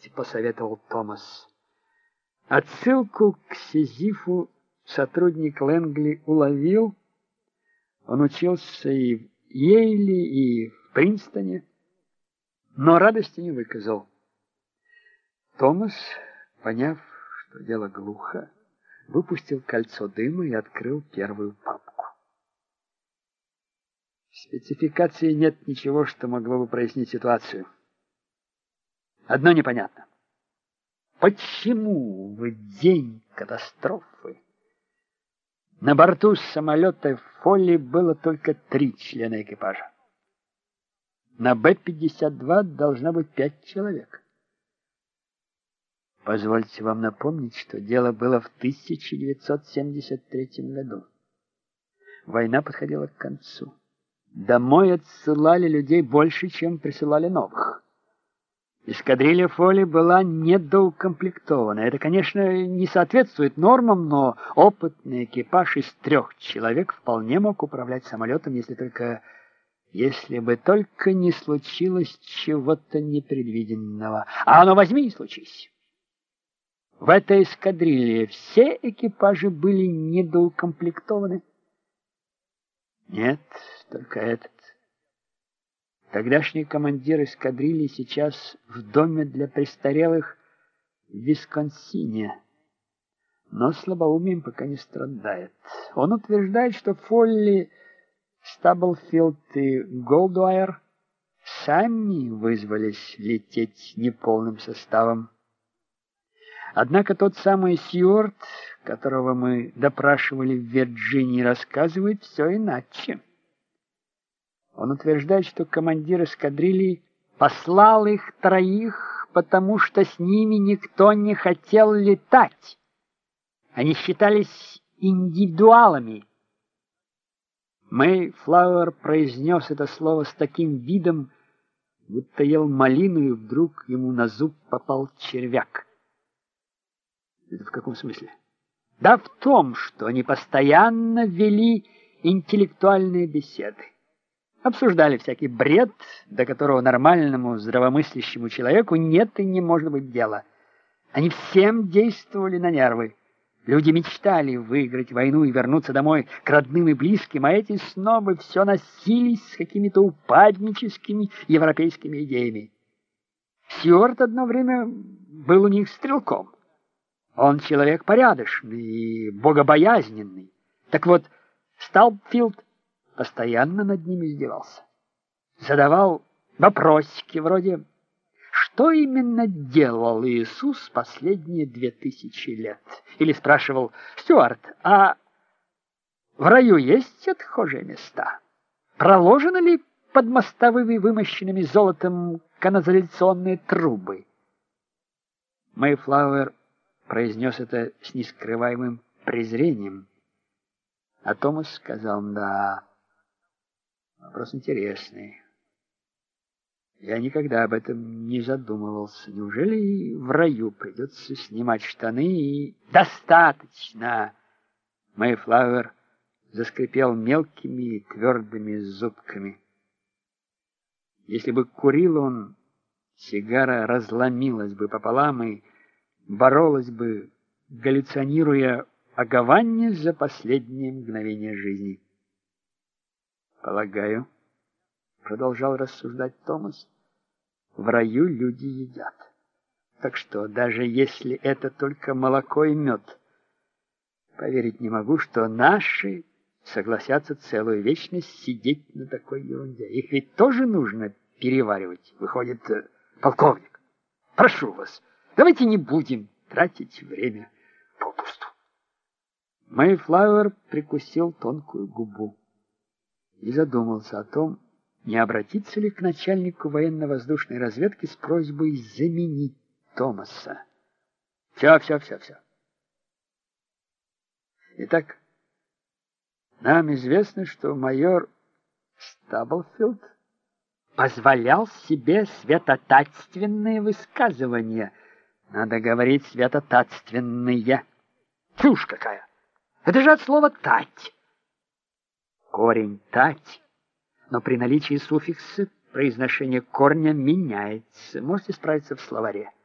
посоветовал Томас. Отсылку к Сизифу сотрудник Лэнгли уловил. Он учился и в Йейле, и в Принстоне, но радости не выказал. Томас, поняв, что дело глухо, выпустил кольцо дыма и открыл первую папку. В спецификации нет ничего, что могло бы прояснить ситуацию. Одно непонятно. Почему в день катастрофы на борту самолета Фолли было только 3 члена экипажа? На Б-52 должно быть 5 человек. Позвольте вам напомнить, что дело было в 1973 году. Война подходила к концу. Домой отсылали людей больше, чем присылали новых. Эскадрилья Фолли была недоукомплектована. Это, конечно, не соответствует нормам, но опытный экипаж из 3 человек вполне мог управлять самолетом, если бы только не случилось чего-то непредвиденного. А оно возьми и случись. В этой эскадрилье все экипажи были недоукомплектованы. Нет, только этот. Тогдашний командир эскадрильи сейчас в доме для престарелых в Висконсине, но слабоумием пока не страдает. Он утверждает, что Фолли, Стаблфилд и Голдуайр сами вызвались лететь неполным составом. Однако тот самый Сьюарт, которого мы допрашивали в Вирджинии, рассказывает все иначе. Он утверждает, что командир эскадрильи послал их 3, потому что с ними никто не хотел летать. Они считались индивидуалами. Мэйфлауэр произнес это слово с таким видом, будто ел малину, и вдруг ему на зуб попал червяк. Это в каком смысле? Да в том, что они постоянно вели интеллектуальные беседы. Обсуждали всякий бред, до которого нормальному здравомыслящему человеку нет и не может быть дела. Они всем действовали на нервы. Люди мечтали выиграть войну и вернуться домой к родным и близким, а эти снобы все носились с какими-то упадническими европейскими идеями. Сьюарт одно время был у них стрелком. Он человек порядочный и богобоязненный. Так вот, Стаблфилд постоянно над ними издевался. Задавал вопросики вроде: что именно делал Иисус последние 2000 лет? Или спрашивал: Стюарт, а в раю есть отхожие места? Проложены ли под мостовыми вымощенными золотом канализационные трубы? Мэйфлауэр произнес это с нескрываемым презрением, а Томас сказал: да, вопрос интересный. Я никогда об этом не задумывался. Неужели и в раю придется снимать штаны и... Достаточно! Мэйфлауэр заскрипел мелкими и твердыми зубками. Если бы курил он, сигара разломилась бы пополам и боролась бы, галлюцинируя о Гаванне за последние мгновения жизни. Полагаю, продолжал рассуждать Томас, в раю люди едят. Так что, даже если это только молоко и мед, поверить не могу, что наши согласятся целую вечность сидеть на такой ерунде. Их ведь тоже нужно переваривать. Выходит, полковник, прошу вас, давайте не будем тратить время попусту. Мэйфлауэр прикусил тонкую губу и задумался о том, не обратиться ли к начальнику военно-воздушной разведки с просьбой заменить Томаса. Все. Итак, нам известно, что майор Стаблфилд позволял себе святотатственные высказывания. Надо говорить святотатственные. Чушь какая! Это же от слова «тать». Корень «тать», но при наличии суффикса произношение корня меняется. Можете справиться в словаре.